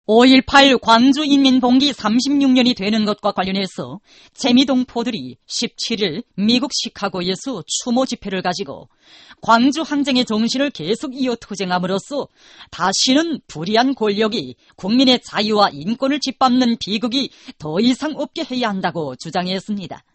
5.18 광주인민봉기 36년이 되는 것과 관련해서 재미동포들이 17일 미국 시카고에서 추모 집회를 가지고 광주 항쟁의 정신을 계속 이어 투쟁함으로써 다시는 불의한 권력이 국민의 자유와 인권을 짓밟는 비극이 더 이상 없게 해야 한다고 주장했습니다.